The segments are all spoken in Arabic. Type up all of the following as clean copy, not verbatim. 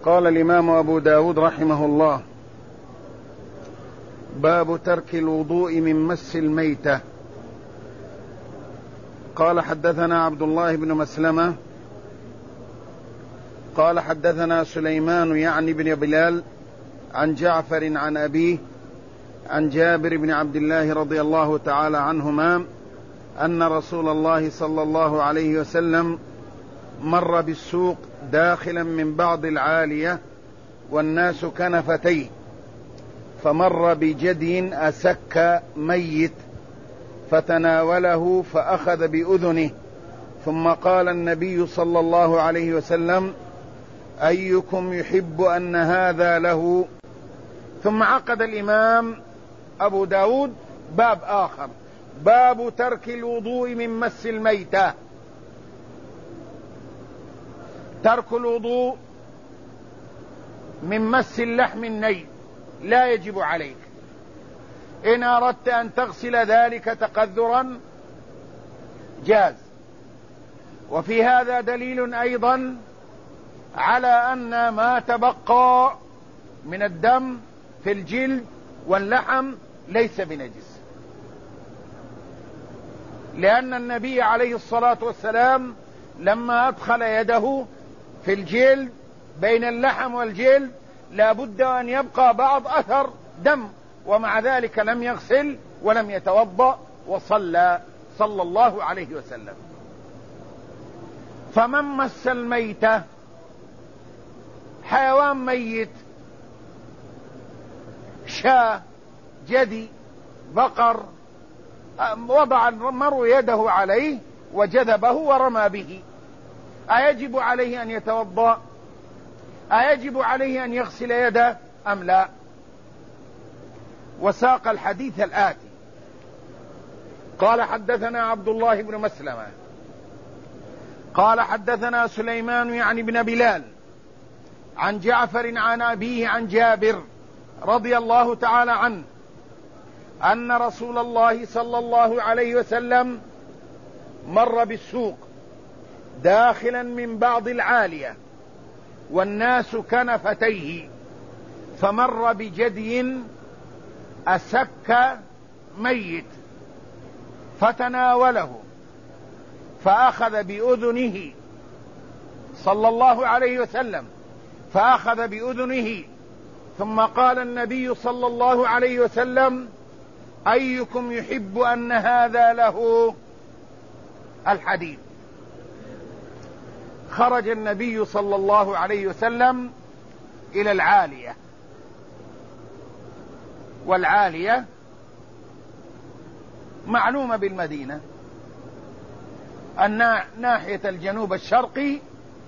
قال الإمام أبو داود رحمه الله: باب ترك الوضوء من مس الميتة. قال: حدثنا عبد الله بن مسلمة قال: حدثنا سليمان يعني بن بلال عن جعفر عن أبيه عن جابر بن عبد الله رضي الله تعالى عنهما أن رسول الله صلى الله عليه وسلم مر بالسوق داخلا من بعض العالية والناس كنفتيه، فمر بجدي أسك ميت فتناوله فأخذ بأذنه، ثم قال النبي صلى الله عليه وسلم: أيكم يحب أن هذا له؟ ثم عقد الإمام أبو داود باب آخر: باب ترك الوضوء من مس الميتة. ترك الوضوء من مس اللحم الني لا يجب عليك، إن أردت أن تغسل ذلك تقذرا جاز. وفي هذا دليل أيضا على أن ما تبقى من الدم في الجلد واللحم ليس بنجس، لأن النبي عليه الصلاة والسلام لما أدخل يده في الجلد بين اللحم والجلد لا بد أن يبقى بعض أثر دم، ومع ذلك لم يغسل ولم يتوضأ وصلى صلى الله عليه وسلم. فمن مس الميتة، حيوان ميت، شاة، جدي، بقر، وضع المرء يده عليه وجذبه ورمى به، أيجب عليه أن يتوضأ؟ أيجب عليه أن يغسل يده أم لا؟ وساق الحديث الآتي: قال: حدثنا عبد الله بن مسلمة قال: حدثنا سليمان يعني بن بلال عن جعفر عن أبيه عن جابر رضي الله تعالى عنه أن رسول الله صلى الله عليه وسلم مر بالسوق داخلا من بعض العالية والناس كنفتيه، فمر بجدي أسك ميت فتناوله فأخذ بأذنه صلى الله عليه وسلم، فأخذ بأذنه، ثم قال النبي صلى الله عليه وسلم: أيكم يحب أن هذا له؟ الحديث. خرج النبي صلى الله عليه وسلم إلى العالية، والعالية معلومة بالمدينة، ناحية الجنوب الشرقي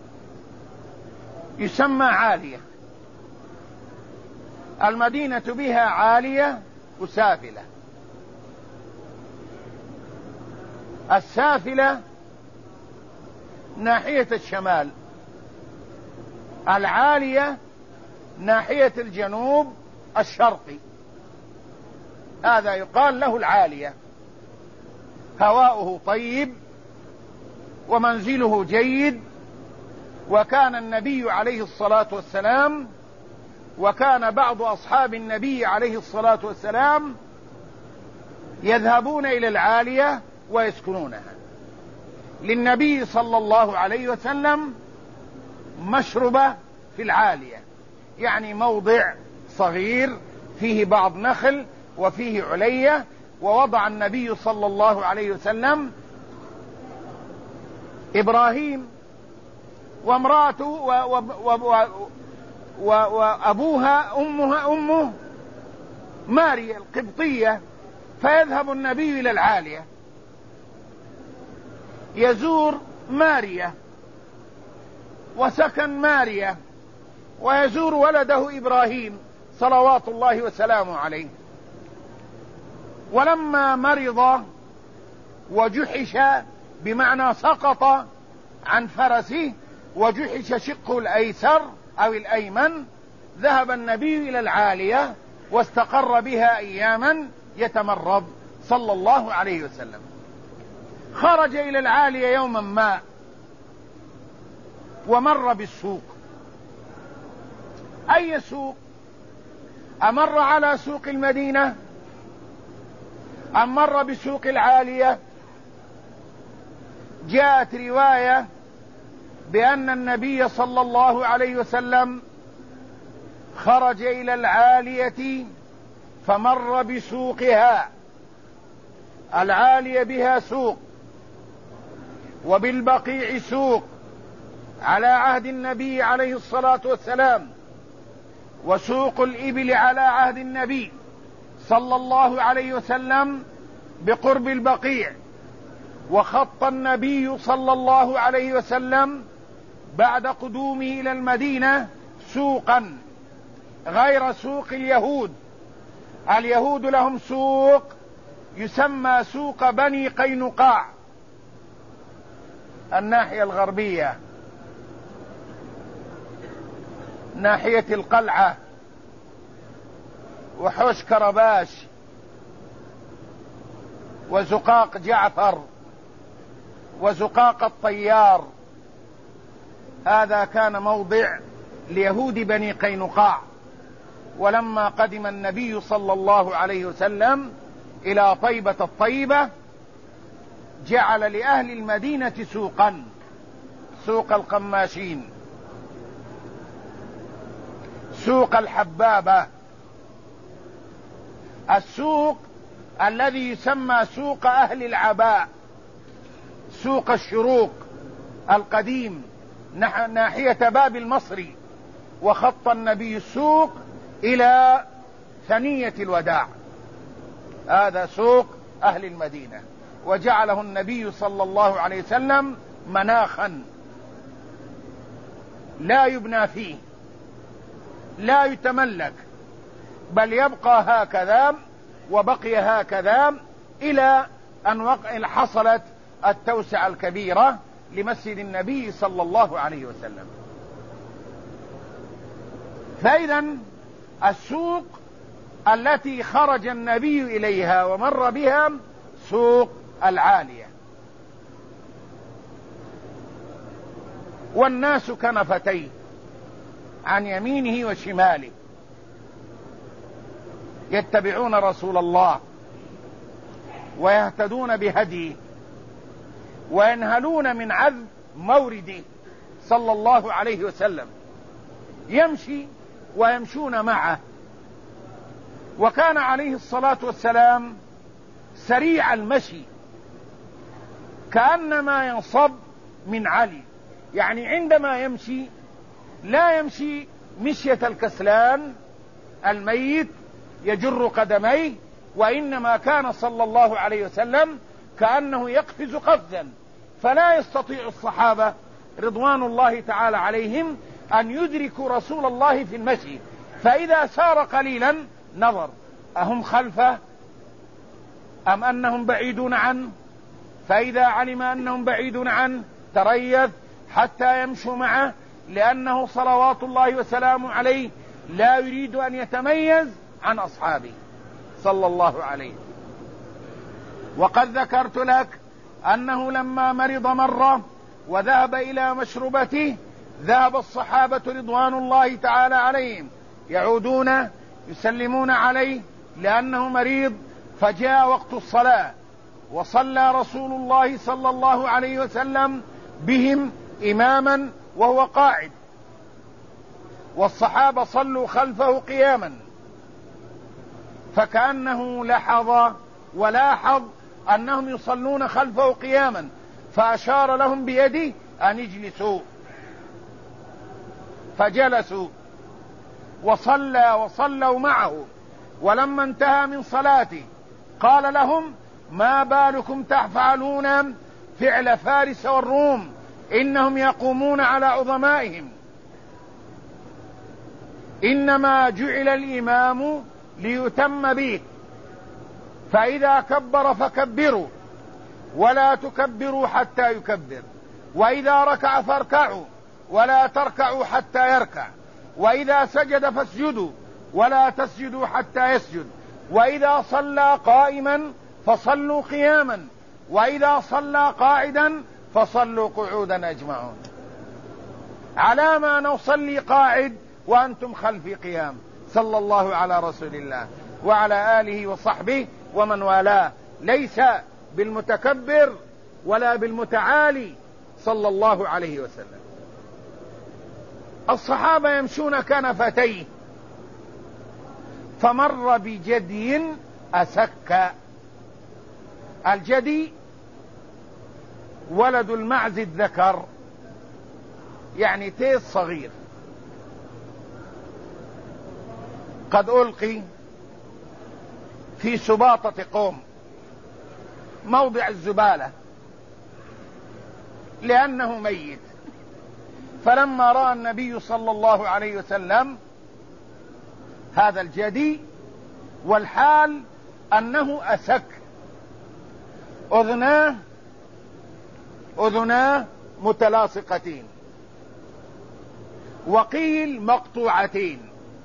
يسمى عالية، المدينة بها عالية وسافلة. السافلة ناحية الشمال، العالية ناحية الجنوب الشرقي، هذا يقال له العالية. هواؤه طيب ومنزله جيد، وكان النبي عليه الصلاة والسلام وكان بعض أصحاب النبي عليه الصلاة والسلام يذهبون إلى العالية ويسكنونها. للنبي صلى الله عليه وسلم مشربة في العالية، يعني موضع صغير فيه بعض نخل وفيه علية، ووضع النبي صلى الله عليه وسلم إبراهيم وامرأته وأبوها أمه ماريا القبطية، فيذهب النبي إلى العالية يزور ماريا وسكن ماريا، ويزور ولده إبراهيم صلوات الله وسلامه عليه. ولما مرض وجحش، بمعنى سقط عن فرسه وجحش شقه الأيسر أو الأيمن، ذهب النبي إلى العالية واستقر بها أياما يتمرض صلى الله عليه وسلم. خرج إلى العالية يوما ما ومر بالسوق، أي سوق؟ أمر على سوق المدينة أم مر بسوق العالية؟ جاءت رواية بأن النبي صلى الله عليه وسلم خرج إلى العالية فمر بسوقها. العالية بها سوق، وبالبقيع سوق على عهد النبي عليه الصلاة والسلام، وسوق الإبل على عهد النبي صلى الله عليه وسلم بقرب البقيع. وخط النبي صلى الله عليه وسلم بعد قدومه إلى المدينة سوقا غير سوق اليهود. اليهود لهم سوق يسمى سوق بني قينقاع، الناحية الغربية ناحية القلعة وحوش كرباش وزقاق جعفر وزقاق الطيار. هذا كان موضع ليهود بني قينقاع. ولما قدم النبي صلى الله عليه وسلم إلى طيبة الطيبة جعل لأهل المدينة سوقا، سوق القماشين، سوق الحبابة، السوق الذي يسمى سوق أهل العباء، سوق الشروق القديم ناحية باب المصري. وخط النبي السوق إلى ثنية الوداع، هذا سوق أهل المدينة، وجعله النبي صلى الله عليه وسلم مناخا لا يبنى فيه، لا يتملك، بل يبقى هكذا وبقي هكذا إلى أن حصلت التوسعة الكبيرة لمسجد النبي صلى الله عليه وسلم. فإذا السوق التي خرج النبي إليها ومر بها سوق العالية. والناس كنفتيه عن يمينه وشماله يتبعون رسول الله ويهتدون بهديه وينهلون من عذب مورده صلى الله عليه وسلم، يمشي ويمشون معه. وكان عليه الصلاة والسلام سريع المشي كأنما ينصب من علي، يعني عندما يمشي لا يمشي مشية الكسلان الميت يجر قدميه، وإنما كان صلى الله عليه وسلم كأنه يقفز قفزا، فلا يستطيع الصحابة رضوان الله تعالى عليهم أن يدركوا رسول الله في المشي. فإذا سار قليلا نظر أهم خلفه أم أنهم بعيدون عنه، فإذا علم أنهم بعيدون عنه تريث حتى يمشوا معه، لأنه صلوات الله وسلامه عليه لا يريد أن يتميز عن أصحابه صلى الله عليه. وقد ذكرت لك أنه لما مرض مرة وذهب إلى مشربته ذهب الصحابة رضوان الله تعالى عليهم يعودون يسلمون عليه لأنه مريض. فجاء وقت الصلاة وصلى رسول الله صلى الله عليه وسلم بهم إماما وهو قاعد، والصحابة صلوا خلفه قياما، فكأنه ولاحظ أنهم يصلون خلفه قياما، فأشار لهم بيده أن يجلسوا، فجلسوا وصلوا معه. ولما انتهى من صلاته قال لهم: ما بالكم تفعلون فعل فارس والروم، إنهم يقومون على عظمائهم، إنما جعل الإمام ليتم به، فإذا كبر فكبروا ولا تكبروا حتى يكبر، وإذا ركع فاركعوا ولا تركعوا حتى يركع، وإذا سجد فاسجدوا ولا تسجدوا حتى يسجد، وإذا صلى قائما فصلوا قياما، وإذا صلى قاعدا فصلوا قعودا أجمعون. على ما نصلي قاعد وأنتم خلفي قيام. صلى الله على رسول الله وعلى آله وصحبه ومن والاه، ليس بالمتكبر ولا بالمتعالي صلى الله عليه وسلم. الصحابة يمشون كنفتيه، فمر بجدي أسك. الجدي ولد المعز الذكر، يعني تيس صغير قد ألقي في سباطة قوم، موضع الزبالة، لأنه ميت. فلما رأى النبي صلى الله عليه وسلم هذا الجدي والحال أنه أسك، أذناه متلاصقتين، وقيل مقطوعتين،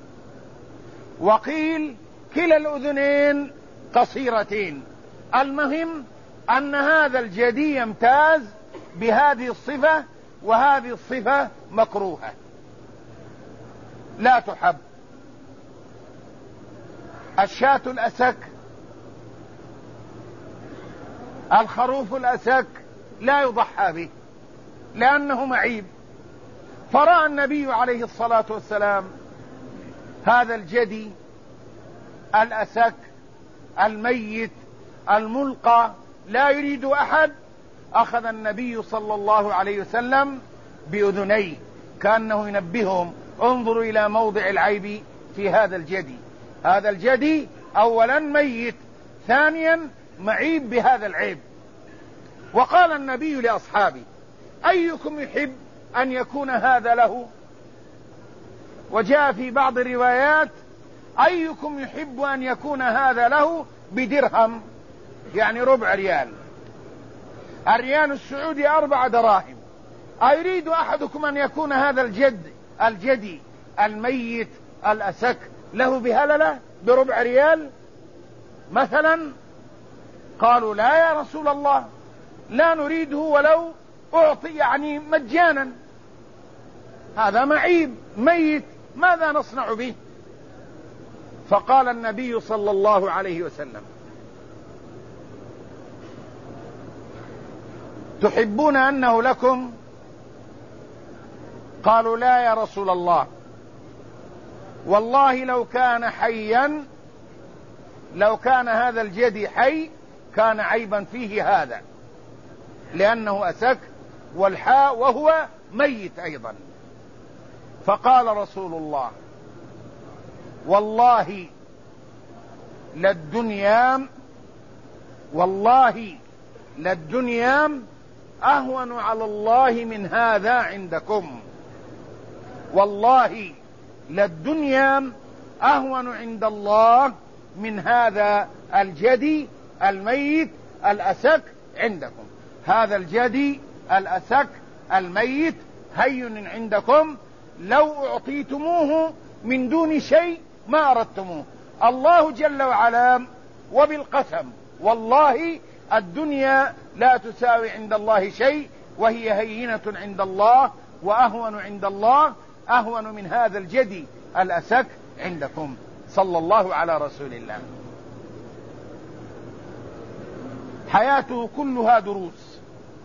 وقيل كلا الأذنين قصيرتين. المهم أن هذا الجدي يمتاز بهذه الصفة، وهذه الصفة مكروهة لا تحب. الشاة الأسك، الخروف الأسك لا يضحى به لأنه معيب. فرأى النبي عليه الصلاة والسلام هذا الجدي الأسك الميت الملقى لا يريد أحد، أخذ النبي صلى الله عليه وسلم بأذنيه كأنه ينبههم: انظروا إلى موضع العيب في هذا الجدي. هذا الجدي أولا ميت، ثانيا معيب بهذا العيب. وقال النبي لأصحابه: أيكم يحب أن يكون هذا له؟ وجاء في بعض الروايات: أيكم يحب أن يكون هذا له بدرهم، يعني ربع ريال. الريال السعودي 4 دراهم. أيريد أحدكم أن يكون هذا الجدي الميت الأسك له بهللة بربع ريال مثلا؟ قالوا: لا يا رسول الله، لا نريده ولو أعطي، يعني مجانا. هذا معيب ميت، ماذا نصنع به؟ فقال النبي صلى الله عليه وسلم: تحبون أنه لكم؟ قالوا: لا يا رسول الله، والله لو كان حيا، لو كان هذا الجدي حي كان عيبا فيه هذا، لأنه أسك والحاء وهو ميت أيضا. فقال رسول الله: والله للدنيا أهون على الله من هذا عندكم. والله للدنيا أهون عند الله من هذا الجدي الميت الأسك عندكم. هذا الجدي الأسك الميت هين عندكم، لو أعطيتموه من دون شيء ما أردتموه. الله جل وعلا وبالقسم والله الدنيا لا تساوي عند الله شيء، وهي هينة عند الله، وأهون عند الله، أهون من هذا الجدي الأسك عندكم. صلى الله على رسول الله. حياته كلها دروس،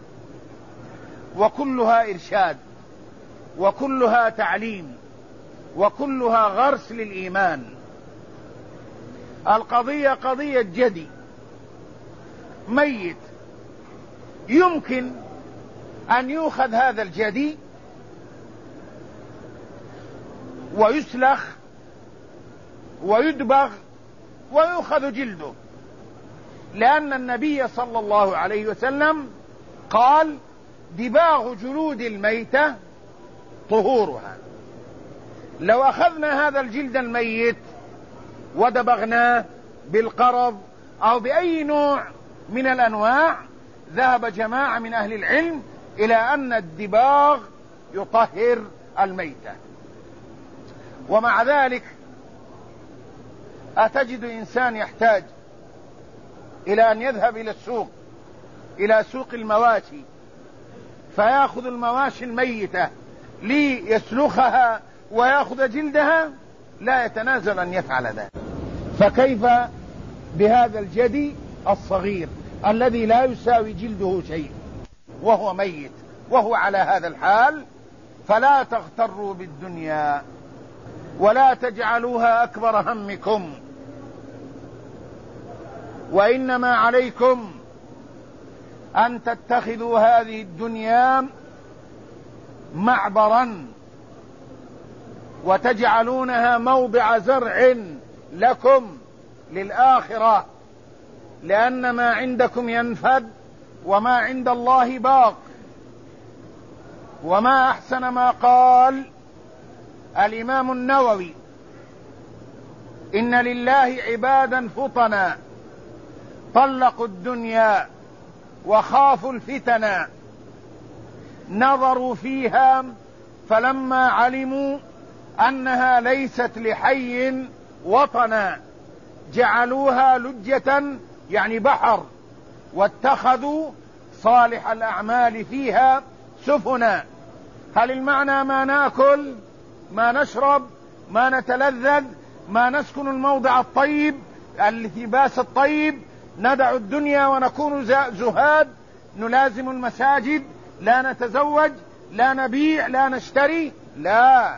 وكلها إرشاد، وكلها تعليم، وكلها غرس للإيمان. القضية قضية جدي ميت، يمكن أن يؤخذ هذا الجدي ويسلخ ويدبغ ويؤخذ جلده، لأن النبي صلى الله عليه وسلم قال: دباغ جلود الميتة طهورها. لو أخذنا هذا الجلد الميت ودبغناه بالقرض أو بأي نوع من الأنواع، ذهب جماعة من أهل العلم إلى أن الدباغ يطهر الميتة. ومع ذلك أتجد إنسان يحتاج إلى أن يذهب إلى السوق، إلى سوق المواشي، فيأخذ المواشي الميتة ليسلخها ويأخذ جلدها لا يتنازل أن يفعل ذلك. فكيف بهذا الجدي الصغير الذي لا يساوي جلده شيء وهو ميت وهو على هذا الحال؟ فلا تغتروا بالدنيا ولا تجعلوها أكبر همكم، وإنما عليكم أن تتخذوا هذه الدنيا معبرا وتجعلونها موضع زرع لكم للآخرة، لأن ما عندكم ينفد وما عند الله باق. وما أحسن ما قال الإمام النووي: إن لله عبادا فطنا طلقوا الدنيا وخافوا الفتنا، نظروا فيها فلما علموا أنها ليست لحي وطنا جعلوها لجة يعني بحر، واتخذوا صالح الأعمال فيها سفنا. هل المعنى ما نأكل، ما نشرب، ما نتلذذ، ما نسكن الموضع الطيب اللباس الطيب، ندع الدنيا ونكون زهاد، نلازم المساجد، لا نتزوج، لا نبيع، لا نشتري؟ لا،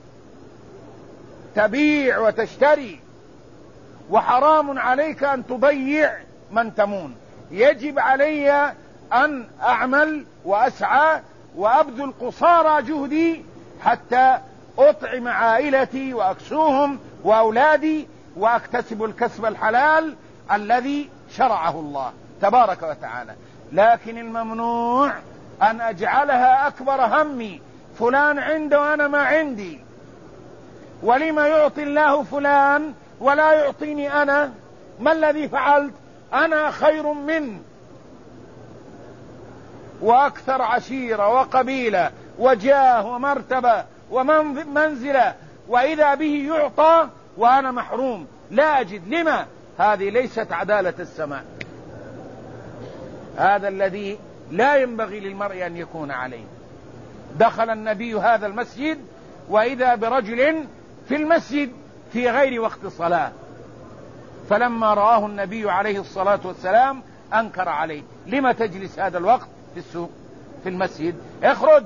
تبيع وتشتري، وحرام عليك أن تضيع من تمون. يجب علي أن أعمل وأسعى وأبذل قصارى جهدي حتى أطعم عائلتي وأكسوهم وأولادي وأكتسب الكسب الحلال الذي شرعه الله تبارك وتعالى. لكن الممنوع أن أجعلها أكبر همي، فلان عنده وأنا ما عندي، ولما يعطي الله فلان ولا يعطيني أنا؟ ما الذي فعلت؟ أنا خير منه وأكثر عشيرة وقبيلة وجاه ومرتبة ومنزلة، وإذا به يعطى وأنا محروم لا أجد. لما؟ هذه ليست عدالة السماء، هذا الذي لا ينبغي للمرء أن يكون عليه. دخل النبي هذا المسجد وإذا برجل في المسجد في غير وقت صلاة، فلما رآه النبي عليه الصلاة والسلام أنكر عليه: لما تجلس هذا الوقت في السوق في المسجد؟ اخرج،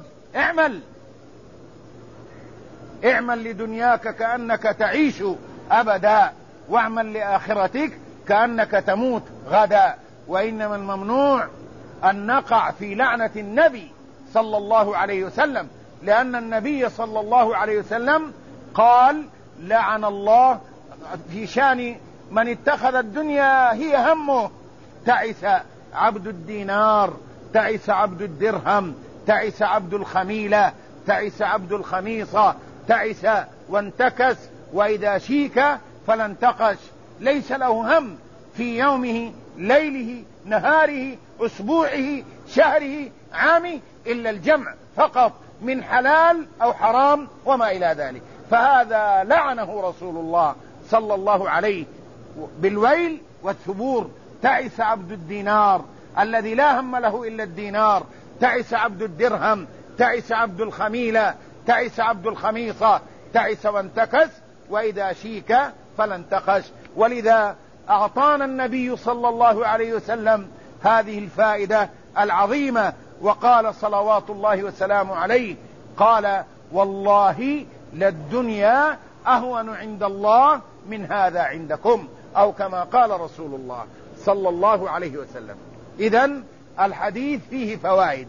اعمل لدنياك كأنك تعيش أبدا، واعمل لآخرتك كأنك تموت غدا. وإنما الممنوع أن نقع في لعنة النبي صلى الله عليه وسلم، لأن النبي صلى الله عليه وسلم قال: لعن الله في شان من اتخذ الدنيا هي همه، تعس عبد الدينار، تعس عبد الدرهم، تعس عبد الخميلة، تعس عبد الخميصة، تعس وانتكس، وإذا شيك فلا انتقش. ليس له هم في يومه، ليله، نهاره، أسبوعه، شهره، عامه، إلا الجمع فقط من حلال أو حرام وما إلى ذلك. فهذا لعنه رسول الله صلى الله عليه بالويل والثبور. تعس عبد الدينار الذي لا هم له إلا الدينار، تعس عبد الدرهم، تعس عبد الخميلة، تعس عبد الخميصة، تعس وانتكس، وإذا شيك فلا انتقش. ولذا أعطانا النبي صلى الله عليه وسلم هذه الفائدة العظيمة، وقال صلوات الله وسلامه عليه: قال: والله للدنيا أهون عند الله من هذا عندكم، أو كما قال رسول الله صلى الله عليه وسلم. إذن الحديث فيه فوائد.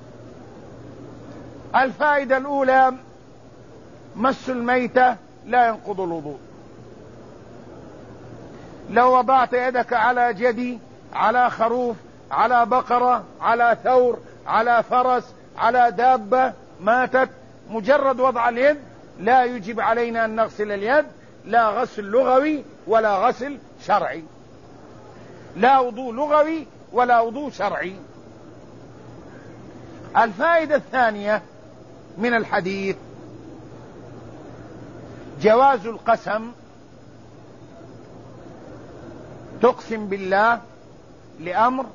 الفائدة الأولى: مس الميتة لا ينقض الوضوء. لو وضعت يدك على جدي، على خروف، على بقرة، على ثور، على فرس، على دابة ماتت، مجرد وضع اليد لا يجب علينا أن نغسل اليد، لا غسل لغوي ولا غسل شرعي، لا وضوء لغوي ولا وضوء شرعي. الفائدة الثانية من الحديث: جواز القسم. تقسم بالله لأمر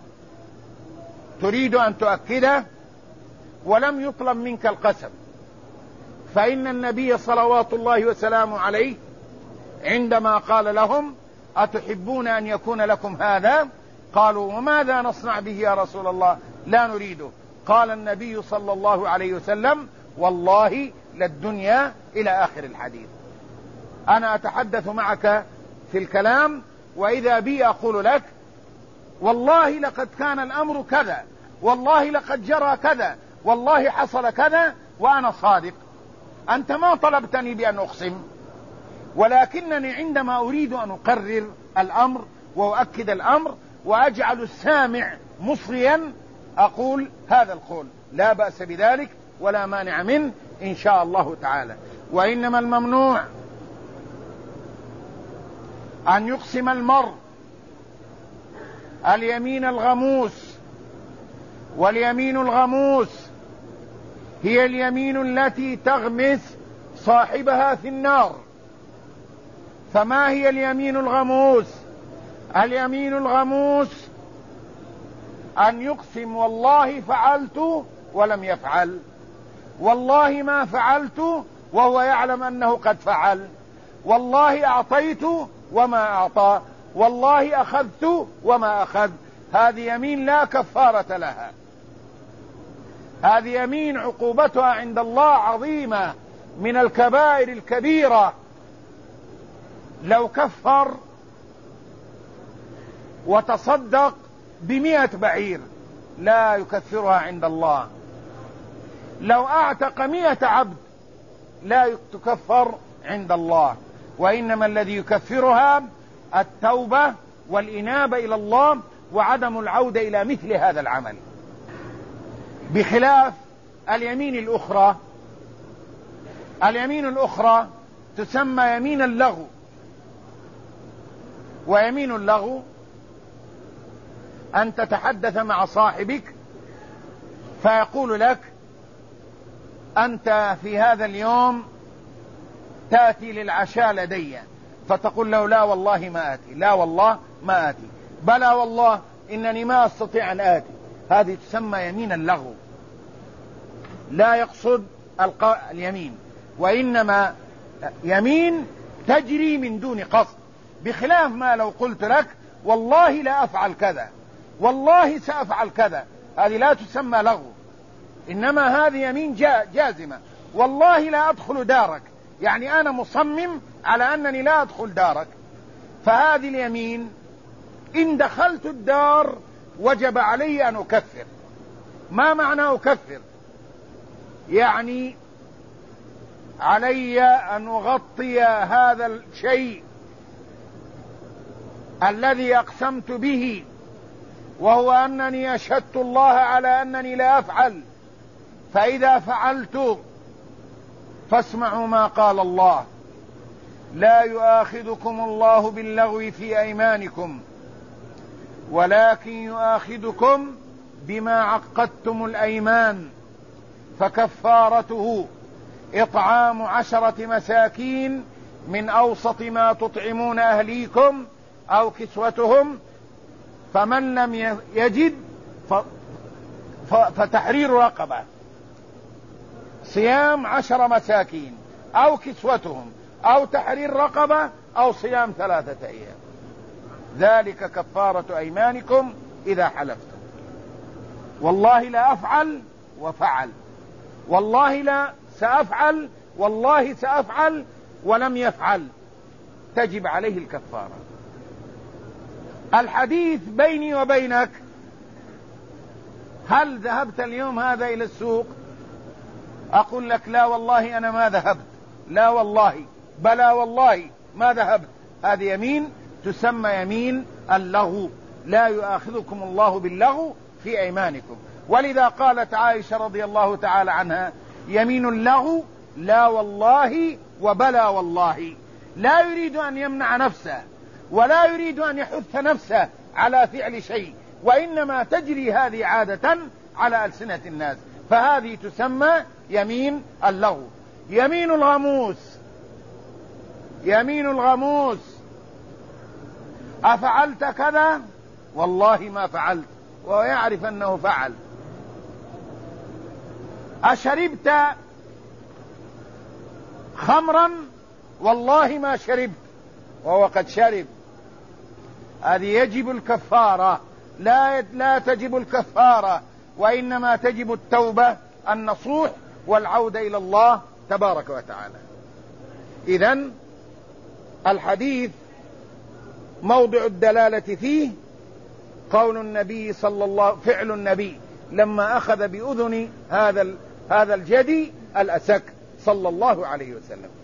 تريد أن تؤكده ولم يطلب منك القسم، فإن النبي صلوات الله وسلامه عليه عندما قال لهم أتحبون أن يكون لكم هذا؟ قالوا وماذا نصنع به يا رسول الله؟ لا نريده. قال النبي صلى الله عليه وسلم والله للدنيا إلى آخر الحديث. أنا أتحدث معك في الكلام وإذا بي أقول لك والله لقد كان الأمر كذا، والله لقد جرى كذا، والله حصل كذا، وأنا صادق. أنت ما طلبتني بأن أقسم، ولكنني عندما أريد أن أقرر الأمر وأؤكد الأمر وأجعل السامع مصغيا أقول هذا القول، لا بأس بذلك ولا مانع منه إن شاء الله تعالى. وإنما الممنوع أن يقسم المرء اليمين الغموس، واليمين الغموس هي اليمين التي تغمس صاحبها في النار. فما هي اليمين الغموس؟ اليمين الغموس أن يقسم والله فعلت ولم يفعل، والله ما فعلت وهو يعلم أنه قد فعل، والله أعطيت وما أعطى، والله أخذت وما أخذ. هذه يمين لا كفارة لها، هذه يمين عقوبتها عند الله عظيمة من الكبائر الكبيرة. لو كفر وتصدق ب100 بعير لا يكفرها عند الله، لو أعتق 100 عبد لا تكفر عند الله، وإنما الذي يكفرها التوبة والإنابة إلى الله وعدم العودة إلى مثل هذا العمل، بخلاف اليمين الأخرى. اليمين الأخرى تسمى يمين اللغو. ويمين اللغو أن تتحدث مع صاحبك فيقول لك أنت في هذا اليوم تأتي للعشاء لدي، فتقول له لا والله ما آتي، لا والله ما آتي، بلى والله إنني ما أستطيع أن آتي. هذه تسمى يمين اللغو، لا يقصد اليمين، وإنما يمين تجري من دون قصد، بخلاف ما لو قلت لك والله لا أفعل كذا، والله سأفعل كذا، هذه لا تسمى لغو، إنما هذه يمين جازمة. والله لا أدخل دارك، يعني أنا مصمم على أنني لا أدخل دارك، فهذه اليمين إن دخلت الدار وجب علي أن أكفر. ما معنى أكفر؟ يعني علي أن أغطي هذا الشيء الذي أقسمت به، وهو أنني أشهدت الله على أنني لا أفعل، فإذا فعلت فاسمعوا ما قال الله: لا يؤاخذكم الله باللغو في أيمانكم ولكن يؤاخذكم بما عقدتم الأيمان، فكفارته إطعام 10 مساكين من أوسط ما تطعمون أهليكم أو كسوتهم، فمن لم يجد فتحرير رقبة، صيام 10 مساكين أو كسوتهم أو تحرير رقبة أو صيام 3 أيام، ذلك كفارة أيمانكم إذا حلفتم. والله لا أفعل وفعل، والله لا سأفعل، والله سأفعل ولم يفعل، تجب عليه الكفارة. الحديث بيني وبينك: هل ذهبت اليوم هذا إلى السوق؟ أقول لك لا والله أنا ما ذهبت، لا والله، بلى والله ما ذهبت. هذه يمين تسمى يمين اللغو، لا يؤاخذكم الله باللغو في أيمانكم. ولذا قالت عائشة رضي الله تعالى عنها: يمين اللغو لا والله وبلى والله. لا يريد أن يمنع نفسه ولا يريد أن يحث نفسه على فعل شيء، وإنما تجري هذه عادة على ألسنة الناس، فهذه تسمى يمين اللغو. يمين الغموس: يمين الغموس: أفعلت كذا؟ والله ما فعلت، وهو يعرف أنه فعل. أشربت خمرا والله ما شربت، وهو قد شرب، هذه يجب الكفارة. لا تجب الكفارة، وإنما تجب التوبة النصوح والعودة إلى الله تبارك وتعالى. إذن الحديث موضع الدلالة فيه قول النبي فعل النبي لما أخذ بأذن هذا الجدي الأسك صلى الله عليه وسلم.